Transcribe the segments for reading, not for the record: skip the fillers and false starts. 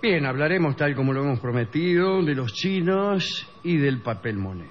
Bien, hablaremos, tal como lo hemos prometido, de los chinos y del papel moneda.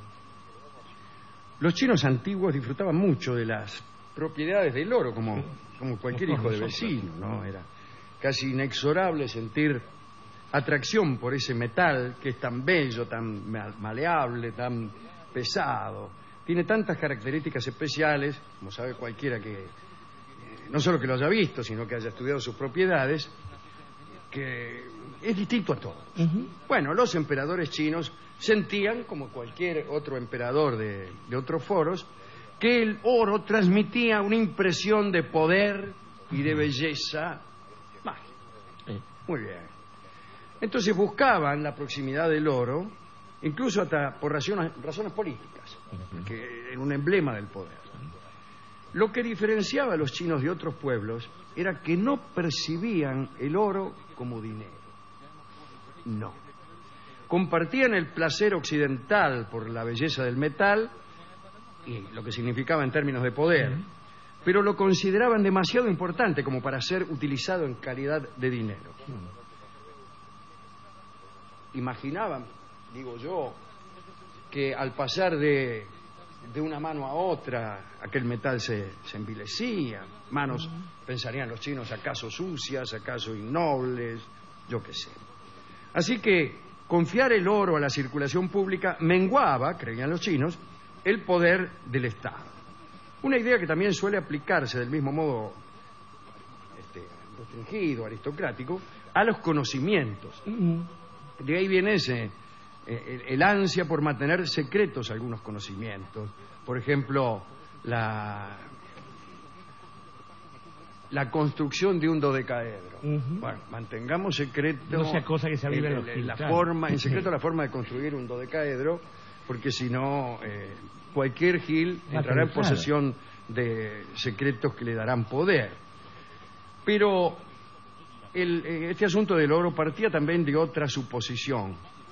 Los chinos antiguos disfrutaban mucho de las propiedades del oro, como cualquier hijo de vecino, ¿no? Era casi inexorable sentir atracción por ese metal que es tan bello, tan maleable, tan pesado. Tiene tantas características especiales, como sabe cualquiera que no solo que lo haya visto, sino que haya estudiado sus propiedades, que es distinto a todos. Bueno, los emperadores chinos sentían, como cualquier otro emperador de otros foros, que el oro transmitía una impresión de poder y de belleza mágica. Muy bien. Entonces buscaban la proximidad del oro, incluso hasta por razones políticas, que era un emblema del poder. Lo que diferenciaba a los chinos de otros pueblos era que no percibían el oro como dinero. No. Compartían el placer occidental por la belleza del metal y lo que significaba en términos de poder, pero lo consideraban demasiado importante como para ser utilizado en calidad de dinero. Imaginaban, digo yo, que al pasar de una mano a otra aquel metal se envilecía. Manos, pensarían los chinos, acaso sucias, acaso innobles, yo qué sé. Así que confiar el oro a la circulación pública menguaba, creían los chinos, el poder del Estado. Una idea que también suele aplicarse del mismo modo restringido, aristocrático, a los conocimientos. De ahí viene el ansia por mantener secretos algunos conocimientos. Por ejemplo, la construcción de un dodecaedro. Bueno, mantengamos secreto, no sea cosa que se avive en secreto la forma de construir un dodecaedro, porque si no cualquier gil entrará en posesión de secretos que le darán poder. Pero este asunto del oro partía también de otra suposición.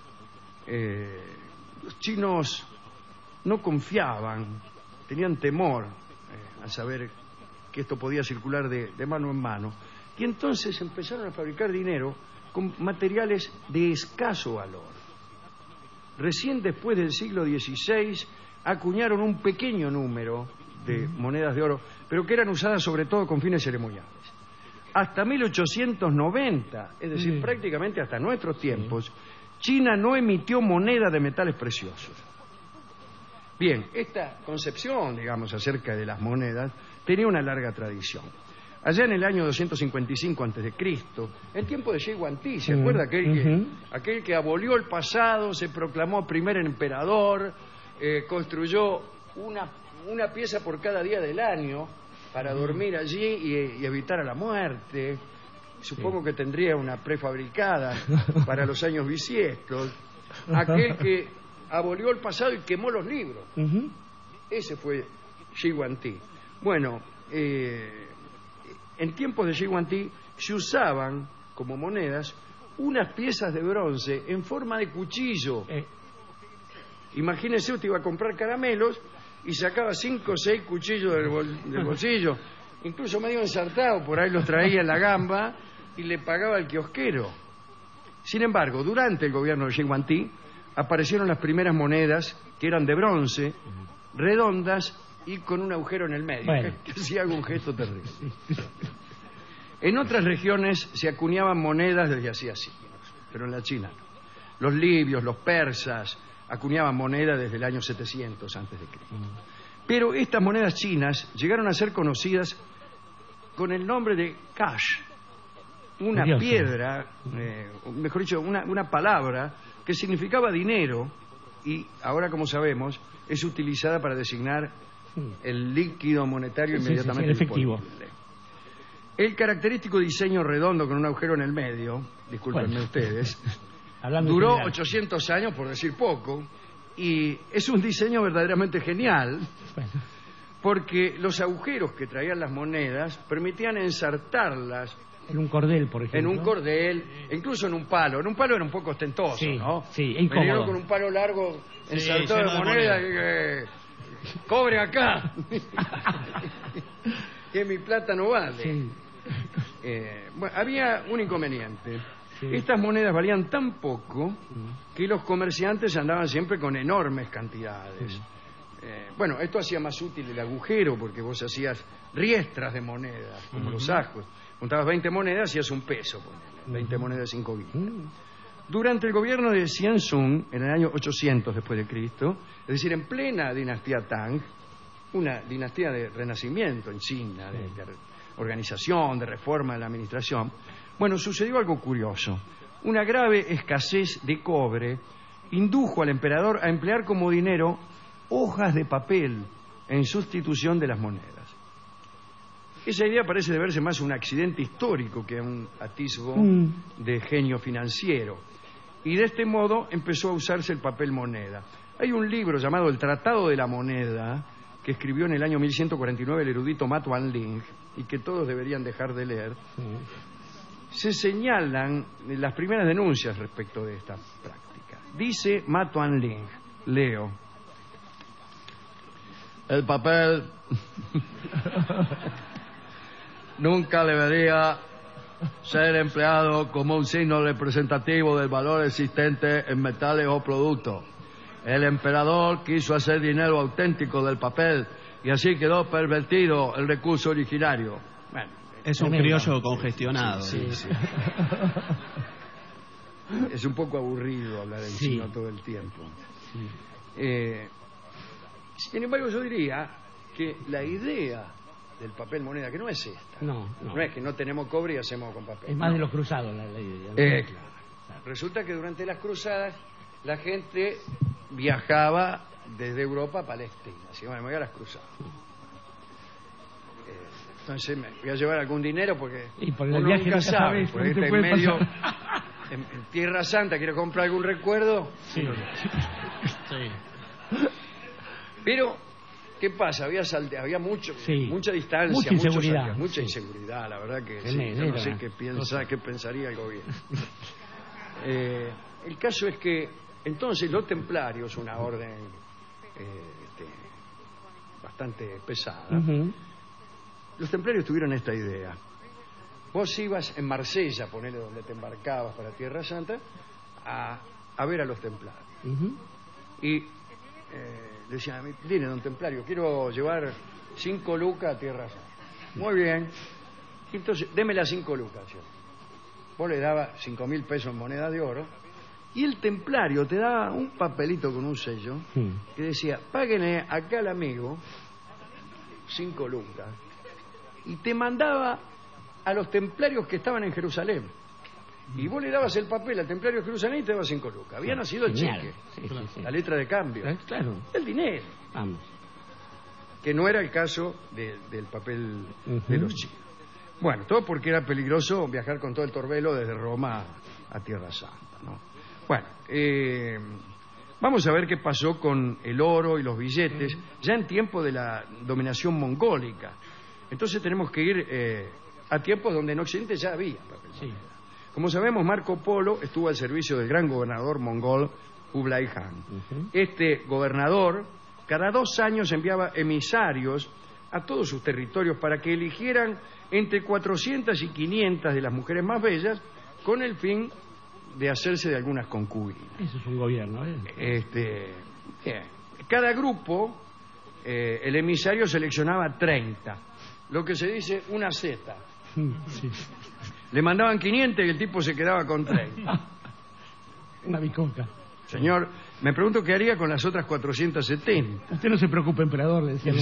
Los chinos no confiaban, tenían temor al saber que esto podía circular de mano en mano, y entonces empezaron a fabricar dinero con materiales de escaso valor. Recién después del siglo XVI acuñaron un pequeño número de monedas de oro, pero que eran usadas sobre todo con fines ceremoniales. Hasta 1890, es decir, prácticamente hasta nuestros tiempos, China no emitió moneda de metales preciosos. Bien, esta concepción, digamos, acerca de las monedas tenía una larga tradición. Allá en el año 255 a.C., en tiempo de Shi Huangdi, ¿se acuerda? Aquel que abolió el pasado, se proclamó primer emperador, construyó una pieza por cada día del año para dormir allí y evitar a la muerte. Supongo que tendría una prefabricada para los años bisiestos. Aquel que abolió el pasado y quemó los libros. Ese fue Shi Huangdi. Bueno, en tiempos de Shi Huangdi se usaban como monedas unas piezas de bronce en forma de cuchillo. Imagínese, usted iba a comprar caramelos y sacaba 5 o 6 cuchillos del bolsillo, incluso medio ensartado, por ahí los traía en la gamba y le pagaba al kiosquero. Sin embargo, durante el gobierno de Shi Huangdi aparecieron las primeras monedas que eran de bronce, redondas y con un agujero en el medio, que hacía algún gesto terrible. En otras regiones se acuñaban monedas desde hacía siglos, pero en la China no. Los libios, los persas acuñaban monedas desde el año 700 a.C. Pero estas monedas chinas llegaron a ser conocidas con el nombre de cash, una piedra, mejor dicho, una palabra que significaba dinero y ahora, como sabemos, es utilizada para designar el líquido monetario inmediatamente efectivo. El característico diseño redondo con un agujero en el medio, discúlpenme ustedes, duró 800 años, por decir poco, y es un diseño verdaderamente genial, porque los agujeros que traían las monedas permitían ensartarlas en un cordel, por ejemplo. En un cordel, incluso en un palo. En un palo era un poco ostentoso, ¿no? Sí, incómodo. Venían con un palo largo ensartado de moneda. ¡Cobre acá! Que mi plata no vale. Bueno, había un inconveniente. Sí. Estas monedas valían tan poco que los comerciantes andaban siempre con enormes cantidades. Bueno, esto hacía más útil el agujero, porque vos hacías riestras de monedas, como los ajos. Juntabas 20 monedas y hacías un peso, 20 monedas de 5 guineas. Durante el gobierno de Xianzong, en el año 800 después de Cristo, es decir, en plena dinastía Tang, una dinastía de renacimiento en China, de organización, de reforma de la administración, bueno, sucedió algo curioso. Una grave escasez de cobre indujo al emperador a emplear como dinero hojas de papel en sustitución de las monedas. Esa idea parece deberse más a un accidente histórico que a un atisbo de genio financiero. Y de este modo empezó a usarse el papel moneda. Hay un libro llamado El Tratado de la Moneda, que escribió en el año 1149 el erudito Ma Tuanling, y que todos deberían dejar de leer. Se señalan las primeras denuncias respecto de esta práctica. Dice Ma Tuanling, leo: el papel nunca debería ser empleado como un signo representativo del valor existente en metales o productos. El emperador quiso hacer dinero auténtico del papel y así quedó pervertido el recurso originario. Bueno, es un criollo congestionado. Sí. Es un poco aburrido hablar en chino todo el tiempo. Sin embargo, yo diría que la idea del papel moneda, que no es esta. No es que no tenemos cobre y hacemos con papel. Es más de los cruzados la idea. Claro. Resulta que durante las cruzadas la gente viajaba desde Europa a Palestina. Así, bueno, me voy a las cruzadas. Entonces me voy a llevar algún dinero porque uno nunca sabe, porque está en medio, en Tierra Santa, quiero comprar algún recuerdo. Sí. Pero, ¿qué pasa? Había mucha distancia, mucha inseguridad, la verdad que sí, yo no sé qué pensaría el gobierno. El caso es que entonces los templarios, una orden bastante pesada, los templarios tuvieron esta idea. Vos ibas en Marsella, ponele donde te embarcabas para Tierra Santa, a ver a los templarios. Y decían: mire, don templario, quiero llevar 5 lucas a Tierra Santa. Muy bien. Entonces, deme las 5 lucas. ¿Sí? Vos le dabas 5.000 pesos en moneda de oro y el templario te daba un papelito con un sello que decía: páguenle acá al amigo 5 lucas, y te mandaba a los templarios que estaban en Jerusalén. Y vos le dabas el papel al templario de Jerusalén y te daba 5 lucas. Había nacido el cheque, la letra de cambio, el dinero. Vamos. Que no era el caso del papel de los chinos. Bueno, todo porque era peligroso viajar con todo el torbelo desde Roma a Tierra Santa, ¿no? Bueno, vamos a ver qué pasó con el oro y los billetes ya en tiempo de la dominación mongólica. Entonces tenemos que ir a tiempos donde en Occidente ya había papel moneda. Como sabemos, Marco Polo estuvo al servicio del gran gobernador mongol Kublai Khan. Este gobernador cada 2 años enviaba emisarios a todos sus territorios para que eligieran entre 400 y 500 de las mujeres más bellas con el fin de hacerse de algunas concubinas. Eso es un gobierno, Cada grupo, el emisario seleccionaba 30, lo que se dice una zeta. Le mandaban 500 y el tipo se quedaba con 30. Una bicoca. Señor, me pregunto qué haría con las otras 470. Usted no se preocupe, emperador, le decía.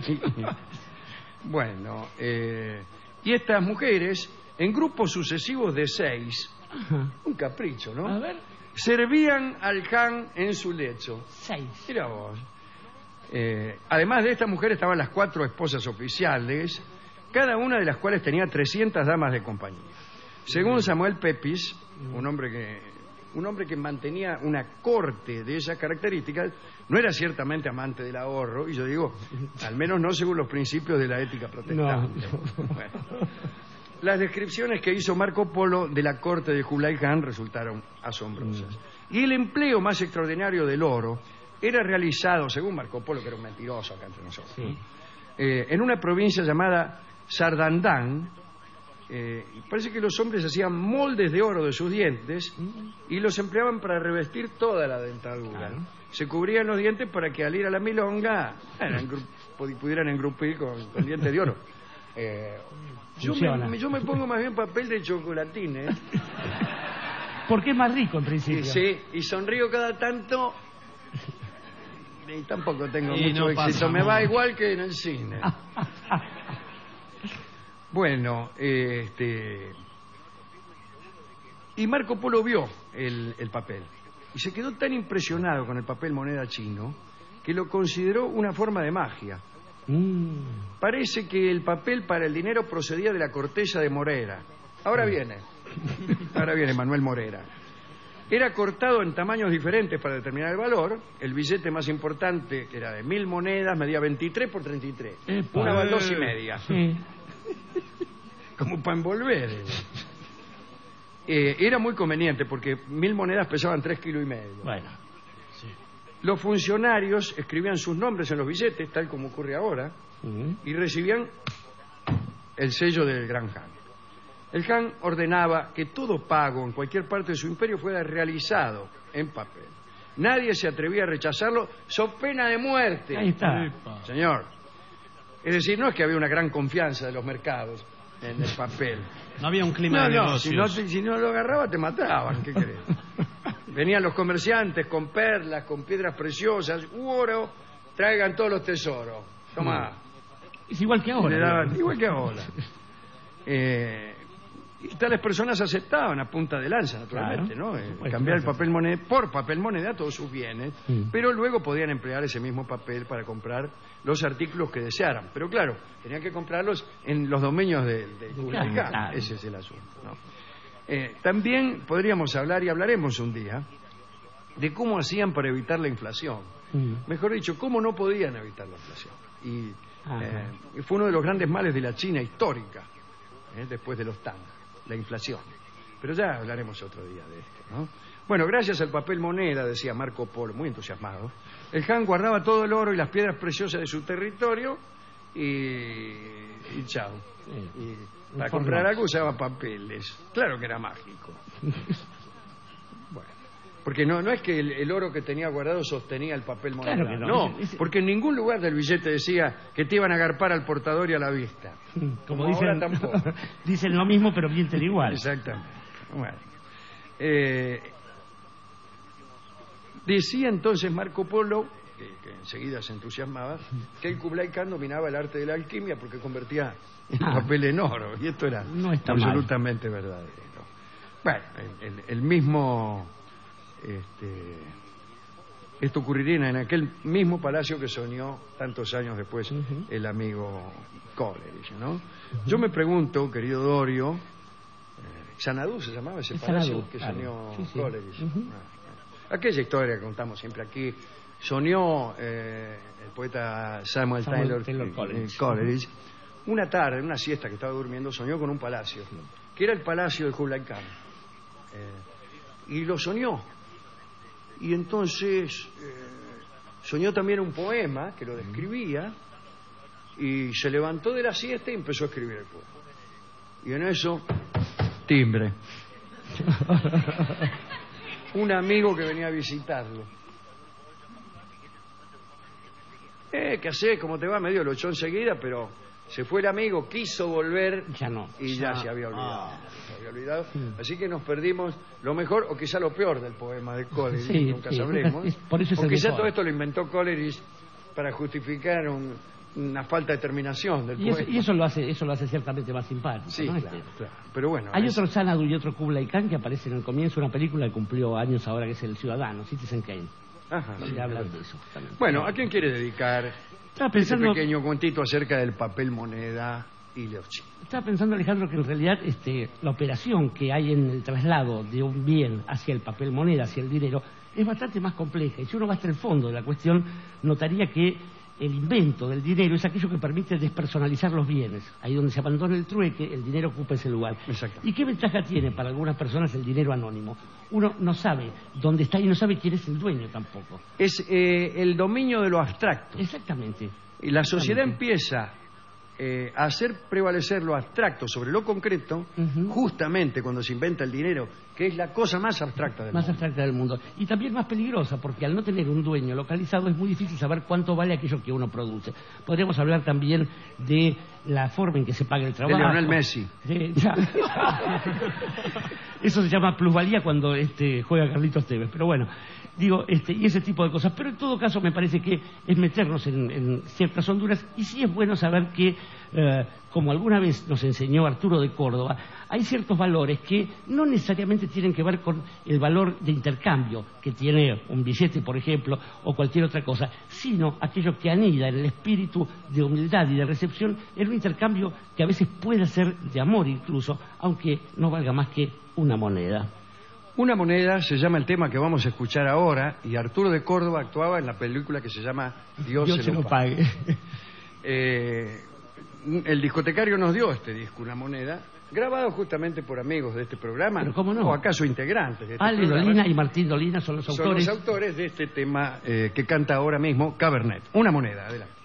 Bueno, y estas mujeres, en grupos sucesivos de 6, un capricho, ¿no? A ver. Servían al Khan en su lecho. 6. Mira vos. Además de estas mujeres estaban las 4 esposas oficiales, cada una de las cuales tenía 300 damas de compañía. Según Samuel Pepys, un hombre que mantenía una corte de esas características, no era ciertamente amante del ahorro, y yo digo, al menos no según los principios de la ética protestante. No. Bueno, las descripciones que hizo Marco Polo de la corte de Kublai Khan resultaron asombrosas. Y el empleo más extraordinario del oro era realizado, según Marco Polo, que era un mentiroso acá entre nosotros, en una provincia llamada Sardandán, Parece que los hombres hacían moldes de oro de sus dientes y los empleaban para revestir toda la dentadura. Claro. Se cubrían los dientes para que al ir a la milonga pudieran engrupir con dientes de oro. Yo me pongo más bien papel de chocolatines. Porque es más rico en principio. Sí, y sonrío cada tanto. Y tampoco tengo Y mucho no éxito. pasa Me va nada. igual que en el cine. Bueno, y Marco Polo vio el papel y se quedó tan impresionado con el papel moneda chino que lo consideró una forma de magia. Parece que el papel para el dinero procedía de la corteza de Morera. Ahora viene Manuel Morera. Era cortado en tamaños diferentes para determinar el valor. El billete más importante, que era de 1000 monedas, medía 23 por 33. Epa. Una baldosa y media. Sí. Como para envolver. Era muy conveniente porque 1000 monedas pesaban 3,5 kilos. Bueno. Los funcionarios escribían sus nombres en los billetes, tal como ocurre ahora, y recibían el sello del Gran Han. El Han ordenaba que todo pago en cualquier parte de su imperio fuera realizado en papel. Nadie se atrevía a rechazarlo, so pena de muerte. Ahí está. Señor. Es decir, no es que había una gran confianza de los mercados en el papel. No había un clima de negocios. Si no lo agarraba te mataban, ¿qué crees? Venían los comerciantes con perlas, con piedras preciosas, oro, traigan todos los tesoros. Toma. Es igual que ahora. Le daban, igual que ahora. Y tales personas aceptaban a punta de lanza, naturalmente, Claro, ¿no? por supuesto, Cambiar el claro. papel moneda por papel moneda todos sus bienes, pero luego podían emplear ese mismo papel para comprar los artículos que desearan. Pero claro, tenían que comprarlos en los dominios de Kublai Khan. Claro. Ese es el asunto, ¿no? También podríamos hablar, y hablaremos un día, de cómo hacían para evitar la inflación. Mejor dicho, cómo no podían evitar la inflación. Y fue uno de los grandes males de la China histórica, después de los Tang, la inflación. Pero ya hablaremos otro día de esto, ¿no? Bueno, gracias al papel moneda, decía Marco Polo, muy entusiasmado, el Han guardaba todo el oro y las piedras preciosas de su territorio y chao. Y para comprar algo usaba papeles. Claro que era mágico. Bueno, porque no es que el oro que tenía guardado sostenía el papel moneda. Claro que no. No, porque en ningún lugar del billete decía que te iban a agarpar al portador y a la vista. Como ahora dicen, tampoco. dicen lo mismo, pero mienten igual. Exactamente. Bueno. Decía entonces Marco Polo, que enseguida se entusiasmaba, que el Kublai Khan dominaba el arte de la alquimia porque convertía el papel en oro. Y esto era No está absolutamente verdadero. Bueno, el mismo... esto ocurriría en aquel mismo palacio que soñó tantos años después el amigo Coleridge, ¿no? Yo me pregunto, querido Dorio, Xanadu se llamaba ese palacio Xanadu, que claro. soñó Sí, sí. Coleridge. Aquella historia que contamos siempre aquí, soñó el poeta Samuel Taylor Coleridge. Una tarde, en una siesta que estaba durmiendo, soñó con un palacio, que era el palacio de Kublai Khan. Y lo soñó. Y entonces soñó también un poema que lo describía y se levantó de la siesta y empezó a escribir el poema. Y en eso, timbre. Un amigo que venía a visitarlo. ¿Qué hacés? ¿Cómo te va? Medio lo echó enseguida, pero se fue el amigo, quiso volver Ya no. y ya se había olvidado. Así que nos perdimos lo mejor o quizá lo peor del poema de Coleridge, Sí, nunca sí. sabremos. Por eso es o el quizá mejor. todo esto lo inventó Coleridge para justificar una falta de terminación del poema. Y eso lo hace ciertamente más simpático. Sí, ¿no? claro. Pero bueno. Hay otro Xanadu y otro Kublai Khan que aparece en el comienzo de una película que cumplió años ahora, que es El Ciudadano, Citizen Kane. Ajá, Donde sí, hablan claro. de eso también. Bueno, ¿a quién quiere dedicar Estaba ese pensando, pequeño cuentito acerca del papel moneda y los chinos? Alejandro, que en realidad la operación que hay en el traslado de un bien hacia el papel moneda, hacia el dinero, es bastante más compleja. Y si uno va hasta el fondo de la cuestión, notaría que el invento del dinero es aquello que permite despersonalizar los bienes. Ahí donde se abandona el trueque, el dinero ocupa ese lugar. Exacto. ¿Y qué ventaja tiene para algunas personas el dinero anónimo? Uno no sabe dónde está y no sabe quién es el dueño tampoco. Es el dominio de lo abstracto. Exactamente. Y la sociedad Exactamente. empieza hacer prevalecer lo abstracto sobre lo concreto, justamente cuando se inventa el dinero, que es la cosa más abstracta del mundo. Y también más peligrosa, porque al no tener un dueño localizado es muy difícil saber cuánto vale aquello que uno produce. Podríamos hablar también de la forma en que se paga el trabajo. De Lionel Messi. Eso se llama plusvalía cuando juega Carlitos Tevez. Pero bueno, digo, y ese tipo de cosas. Pero en todo caso me parece que es meternos en ciertas honduras, y sí es bueno saber que, como alguna vez nos enseñó Arturo de Córdoba, hay ciertos valores que no necesariamente tienen que ver con el valor de intercambio que tiene un billete, por ejemplo, o cualquier otra cosa, sino aquello que anida en el espíritu de humildad y de recepción en un intercambio que a veces puede ser de amor incluso, aunque no valga más que una moneda. Una moneda se llama el tema que vamos a escuchar ahora, y Arturo de Córdoba actuaba en la película que se llama Dios se lo pague. El discotecario nos dio este disco, Una moneda, grabado justamente por amigos de este programa. ¿Pero cómo no? ¿O acaso integrantes de este Ale programa? Dolina y Martín Dolina son los autores. Son los autores de este tema que canta ahora mismo Cabernet. Una moneda, adelante.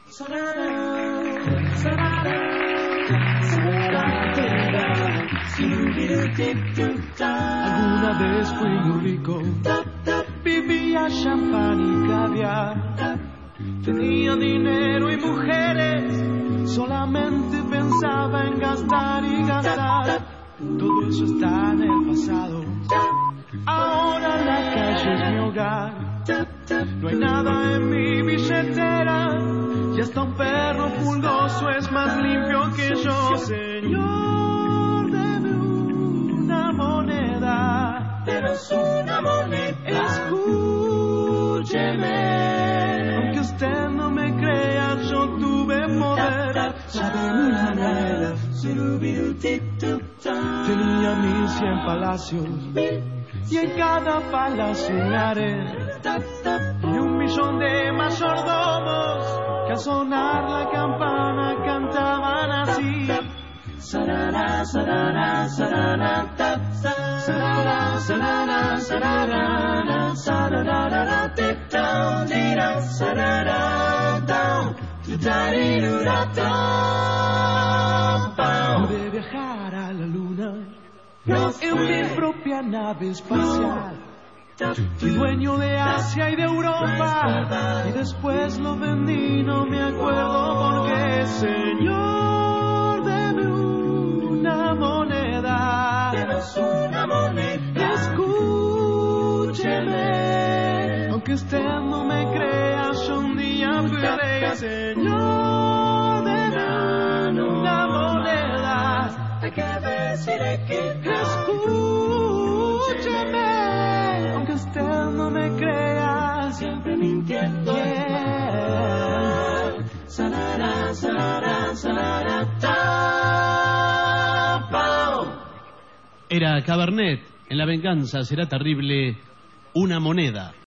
Alguna vez fui muy rico, vivía champán y caviar, tenía dinero y mujeres, solamente pensaba en gastar y gastar. Todo eso está en el pasado, ahora la calle es mi hogar. No hay nada en mi billetera, y hasta un perro pulgoso es más limpio que yo. Señor, deme una moneda, denos una moneda, escúcheme. Aunque usted no me crea, yo tuve poder. Dame una moneda. Tenía 1100 palacios, y en cada palacio un harén, y 1.000.000 de mayordomos que al sonar la campana cantaban así. Sarara, sarara, sarara, ta, sarara, sarara, sarara, sarara, ta, tira, sarara, ta, tutarirura, ta, pa. Pude viajar a la luna en mi propia nave espacial. Fui dueño de Asia y de Europa, y después lo vendí, no me acuerdo por qué. Señor, deme una moneda, denos una moneda, escúcheme. Aunque usted no me crea, yo un día fui rey. Señor, deme una moneda, hay que decirle que escúcheme. Aunque usted no me crea, siempre mintiendo. Sarara, sarara, sarara, ta, pao. Era Cabernet, en La venganza será terrible, una moneda.